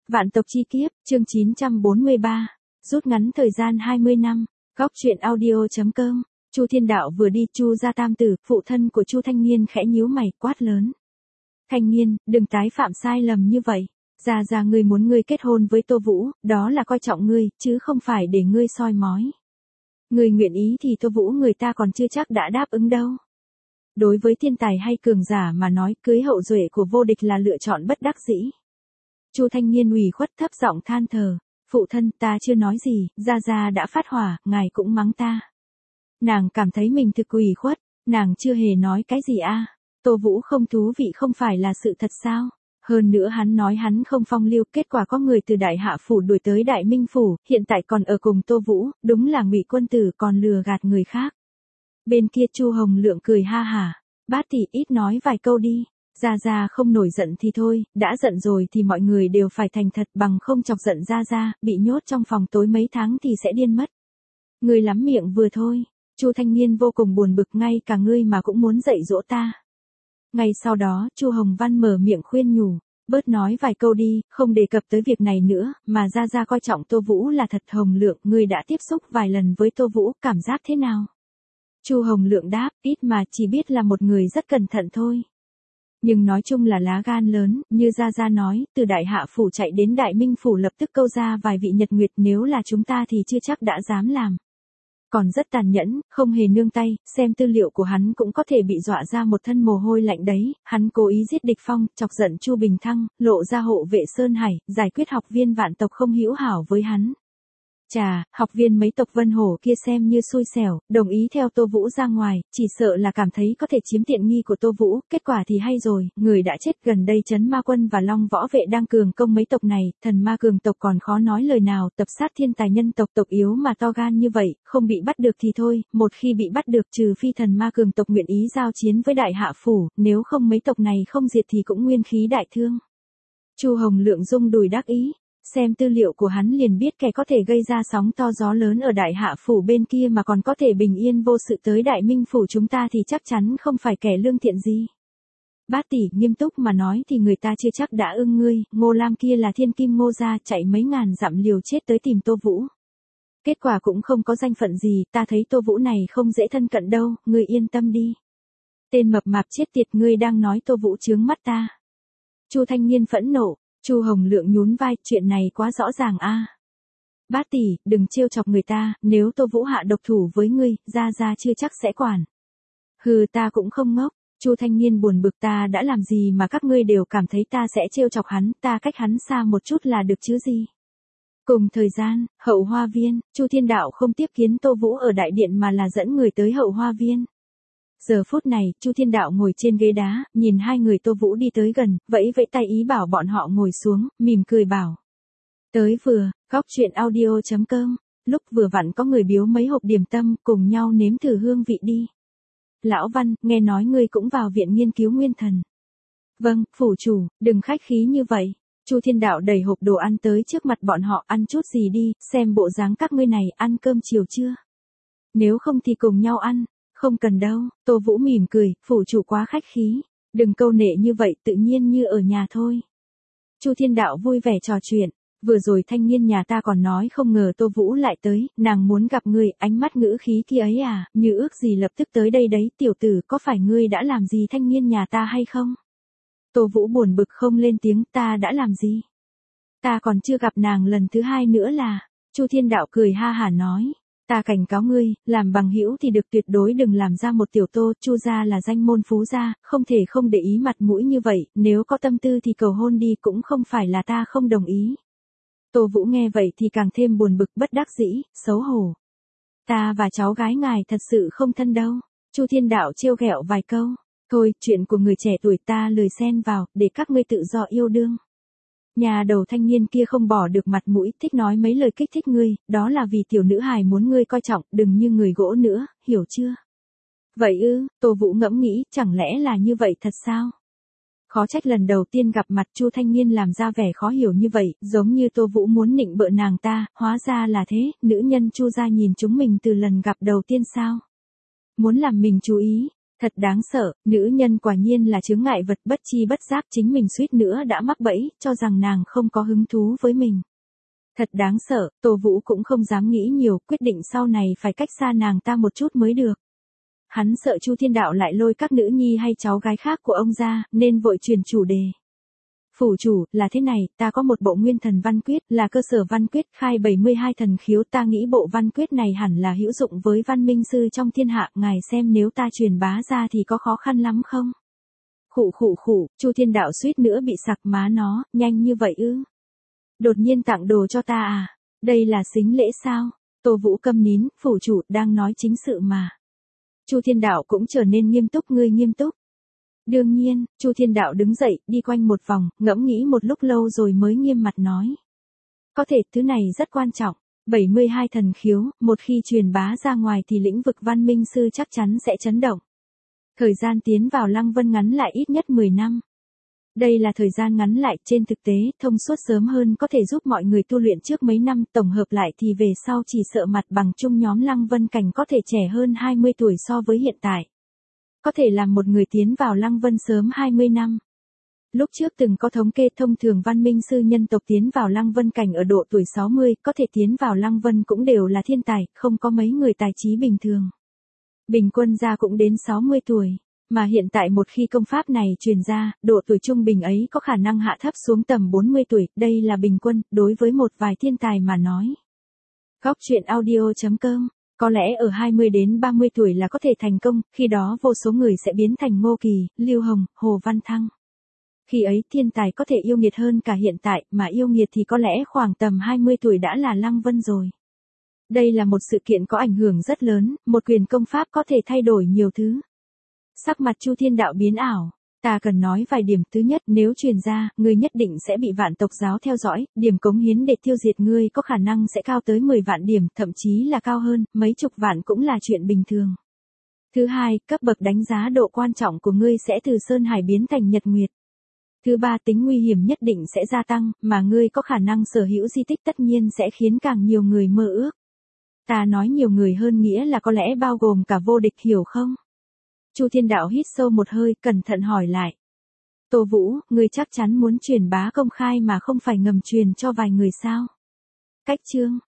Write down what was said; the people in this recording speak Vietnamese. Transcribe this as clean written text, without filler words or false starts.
Vạn tộc chi kiếp, chương 943. Rút ngắn thời gian 20 năm. Góc truyện audio.com. Chu Thiên Đạo vừa đi, Chu gia tam tử, phụ thân của Chu Thanh Nghiên khẽ nhíu mày, quát lớn. Thanh Nghiên, đừng tái phạm sai lầm như vậy. Gia ngươi muốn ngươi kết hôn với Tô Vũ, đó là coi trọng ngươi, chứ không phải để ngươi soi mói. Ngươi nguyện ý thì Tô Vũ người ta còn chưa chắc đã đáp ứng đâu. Đối với thiên tài hay cường giả mà nói, cưới hậu duệ của vô địch là lựa chọn bất đắc dĩ. Chu Thanh Nghiên ủy khuất thấp giọng than thở, phụ thân, ta chưa nói gì, Gia đã phát hỏa, ngài cũng mắng ta. Nàng cảm thấy mình thực ủy khuất, nàng chưa hề nói cái gì a. Tô Vũ không thú vị không phải là sự thật sao? Hơn nữa hắn nói hắn không phong lưu, kết quả có người từ Đại Hạ phủ đuổi tới Đại Minh phủ, hiện tại còn ở cùng Tô Vũ, đúng là ngụy quân tử còn lừa gạt người khác. Bên kia Chu Hồng Lượng cười ha hả, bát tỷ ít nói vài câu đi. Gia không nổi giận thì thôi, đã giận rồi thì mọi người đều phải thành thật, bằng không chọc giận Gia, bị nhốt trong phòng tối mấy tháng thì sẽ điên mất. Ngươi lắm miệng vừa thôi. Chu Thanh Nghiên vô cùng buồn bực, ngay cả ngươi mà cũng muốn dạy dỗ ta. Ngay sau đó, Chu Hồng Văn mở miệng khuyên nhủ, bớt nói vài câu đi, không đề cập tới việc này nữa, mà Gia coi trọng Tô Vũ là thật. Hồng Lượng, ngươi đã tiếp xúc vài lần với Tô Vũ, cảm giác thế nào? Chu Hồng Lượng đáp, ít mà, chỉ biết là một người rất cẩn thận thôi. Nhưng nói chung là lá gan lớn, như Gia nói, từ Đại Hạ phủ chạy đến Đại Minh phủ lập tức câu ra vài vị nhật nguyệt, nếu là chúng ta thì chưa chắc đã dám làm. Còn rất tàn nhẫn, không hề nương tay, xem tư liệu của hắn cũng có thể bị dọa ra một thân mồ hôi lạnh đấy. Hắn cố ý giết địch phong, chọc giận Chu Bình Thăng, lộ ra hộ vệ Sơn Hải, giải quyết học viên vạn tộc không hữu hảo với hắn. Chà, học viên mấy tộc Vân Hổ kia xem như xui xẻo, đồng ý theo Tô Vũ ra ngoài, chỉ sợ là cảm thấy có thể chiếm tiện nghi của Tô Vũ, kết quả thì hay rồi, người đã chết. Gần đây Trấn Ma Quân và Long Võ Vệ đang cường công mấy tộc này, thần ma cường tộc còn khó nói lời nào, tập sát thiên tài nhân tộc, tộc yếu mà to gan như vậy, không bị bắt được thì thôi, một khi bị bắt được trừ phi thần ma cường tộc nguyện ý giao chiến với Đại Hạ phủ, nếu không mấy tộc này không diệt thì cũng nguyên khí đại thương. Chu Hồng Lượng rung đùi đắc ý. Xem tư liệu của hắn liền biết kẻ có thể gây ra sóng to gió lớn ở Đại Hạ phủ bên kia mà còn có thể bình yên vô sự tới Đại Minh phủ chúng ta thì chắc chắn không phải kẻ lương thiện gì. Bát tỷ, nghiêm túc mà nói thì người ta chưa chắc đã ưng ngươi, Ngô Lam kia là thiên kim Ngô gia, chạy mấy ngàn dặm liều chết tới tìm Tô Vũ. Kết quả cũng không có danh phận gì, ta thấy Tô Vũ này không dễ thân cận đâu, ngươi yên tâm đi. Tên mập mạp chết tiệt, ngươi đang nói Tô Vũ chướng mắt ta. Chu Thanh Nghiên phẫn nộ. Chu Hồng Lượng nhún vai, chuyện này quá rõ ràng a. Bát tỷ, đừng trêu chọc người ta, nếu Tô Vũ hạ độc thủ với ngươi, Gia chưa chắc sẽ quản. Hừ, ta cũng không ngốc. Chu Thanh Nghiên buồn bực, ta đã làm gì mà các ngươi đều cảm thấy ta sẽ trêu chọc hắn, ta cách hắn xa một chút là được chứ gì. Cùng thời gian, Hậu Hoa Viên, Chu Thiên Đạo không tiếp kiến Tô Vũ ở đại điện mà là dẫn người tới Hậu Hoa Viên. Giờ phút này, Chu Thiên Đạo ngồi trên ghế đá, nhìn hai người Tô Vũ đi tới gần, vẫy tay ý bảo bọn họ ngồi xuống, mỉm cười bảo. Tới vừa, góc truyện audio.com, lúc vừa vặn có người biếu mấy hộp điểm tâm, cùng nhau nếm thử hương vị đi. Lão Văn, nghe nói ngươi cũng vào viện nghiên cứu nguyên thần. Vâng, phủ chủ, đừng khách khí như vậy. Chu Thiên Đạo đẩy hộp đồ ăn tới trước mặt bọn họ, ăn chút gì đi, xem bộ dáng các ngươi này, ăn cơm chiều chưa? Nếu không thì cùng nhau ăn. Không cần đâu, Tô Vũ mỉm cười, phủ chủ quá khách khí, đừng câu nệ như vậy, tự nhiên như ở nhà thôi. Chu Thiên Đạo vui vẻ trò chuyện, vừa rồi Thanh Nghiên nhà ta còn nói không ngờ Tô Vũ lại tới, nàng muốn gặp ngươi, ánh mắt ngữ khí kia ấy à, như ước gì lập tức tới đây đấy, tiểu tử, có phải ngươi đã làm gì Thanh Nghiên nhà ta hay không? Tô Vũ buồn bực không lên tiếng, ta đã làm gì? Ta còn chưa gặp nàng lần thứ hai nữa là, Chu Thiên Đạo cười ha hả nói. Ta cảnh cáo ngươi, làm bằng hữu thì được, tuyệt đối đừng làm ra một tiểu Tô. Chu gia là danh môn phú gia, không thể không để ý mặt mũi như vậy, nếu có tâm tư thì cầu hôn đi, cũng không phải là ta không đồng ý. Tô Vũ nghe vậy thì càng thêm buồn bực, bất đắc dĩ, xấu hổ. Ta và cháu gái ngài thật sự không thân đâu. Chu Thiên Đạo trêu ghẹo vài câu. Thôi, chuyện của người trẻ tuổi ta lười xen vào, để các ngươi tự do yêu đương. Nhà đầu thanh niên kia không bỏ được mặt mũi, thích nói mấy lời kích thích ngươi, đó là vì tiểu nữ hài muốn ngươi coi trọng, đừng như người gỗ nữa, hiểu chưa? Vậy ư, Tô Vũ ngẫm nghĩ, chẳng lẽ là như vậy thật sao? Khó trách lần đầu tiên gặp mặt Chu Thanh Nghiên làm ra vẻ khó hiểu như vậy, giống như Tô Vũ muốn nịnh bợ nàng ta, hóa ra là thế, nữ nhân Chu gia nhìn chúng mình từ lần gặp đầu tiên sao? Muốn làm mình chú ý, Thật đáng sợ, nữ nhân quả nhiên là chướng ngại vật, bất chi bất giác chính mình suýt nữa đã mắc bẫy, cho rằng nàng không có hứng thú với mình. Thật đáng sợ, Tô Vũ cũng không dám nghĩ nhiều, quyết định sau này phải cách xa nàng ta một chút mới được. Hắn sợ Chu Thiên Đạo lại lôi các nữ nhi hay cháu gái khác của ông ra, nên vội chuyển chủ đề. Phủ chủ, là thế này, ta có một bộ nguyên thần văn quyết, là cơ sở văn quyết khai 72 thần khiếu, ta nghĩ bộ văn quyết này hẳn là hữu dụng với văn minh sư trong thiên hạ, ngài xem nếu ta truyền bá ra thì có khó khăn lắm không? Khụ, Chu Thiên Đạo suýt nữa bị sặc má nó, nhanh như vậy ư? Đột nhiên tặng đồ cho ta à? Đây là sính lễ sao? Tô Vũ câm nín, phủ chủ, đang nói chính sự mà. Chu Thiên Đạo cũng trở nên nghiêm túc, ngươi nghiêm túc. Đương nhiên, Chu Thiên Đạo đứng dậy, đi quanh một vòng, ngẫm nghĩ một lúc lâu rồi mới nghiêm mặt nói. Có thể, thứ này rất quan trọng. 72 thần khiếu, một khi truyền bá ra ngoài thì lĩnh vực văn minh sư chắc chắn sẽ chấn động. Thời gian tiến vào Lăng Vân ngắn lại ít nhất 10 năm. Đây là thời gian ngắn lại, trên thực tế, thông suốt sớm hơn có thể giúp mọi người tu luyện trước mấy năm, tổng hợp lại thì về sau chỉ sợ mặt bằng chung nhóm Lăng Vân cảnh có thể trẻ hơn 20 tuổi so với hiện tại. Có thể làm một người tiến vào Lăng Vân sớm 20 năm. Lúc trước từng có thống kê thông thường văn minh sư nhân tộc tiến vào Lăng Vân cảnh ở độ tuổi 60, có thể tiến vào Lăng Vân cũng đều là thiên tài, không có mấy người tài trí bình thường. Bình quân ra cũng đến 60 tuổi. Mà hiện tại một khi công pháp này truyền ra, độ tuổi trung bình ấy có khả năng hạ thấp xuống tầm 40 tuổi, đây là bình quân, đối với một vài thiên tài mà nói. Góc truyện audio.com, có lẽ ở 20 đến 30 tuổi là có thể thành công, khi đó vô số người sẽ biến thành Ngô Kỳ, Lưu Hồng, Hồ Văn Thăng. Khi ấy thiên tài có thể yêu nghiệt hơn cả hiện tại, mà yêu nghiệt thì có lẽ khoảng tầm 20 tuổi đã là Lăng Vân rồi. Đây là một sự kiện có ảnh hưởng rất lớn, một quyền công pháp có thể thay đổi nhiều thứ. Sắc mặt Chu Thiên Đạo biến ảo, ta cần nói vài điểm. Thứ nhất, nếu truyền ra, ngươi nhất định sẽ bị vạn tộc giáo theo dõi, điểm cống hiến để tiêu diệt ngươi có khả năng sẽ cao tới 10 vạn điểm, thậm chí là cao hơn, mấy chục vạn cũng là chuyện bình thường. Thứ hai, cấp bậc đánh giá độ quan trọng của ngươi sẽ từ Sơn Hải biến thành Nhật Nguyệt. Thứ ba, tính nguy hiểm nhất định sẽ gia tăng, mà ngươi có khả năng sở hữu di tích tất nhiên sẽ khiến càng nhiều người mơ ước. Ta nói nhiều người hơn nghĩa là có lẽ bao gồm cả vô địch, hiểu không? Chu Thiên Đạo hít sâu một hơi, cẩn thận hỏi lại. Tô Vũ, ngươi chắc chắn muốn truyền bá công khai mà không phải ngầm truyền cho vài người sao? Cách chương,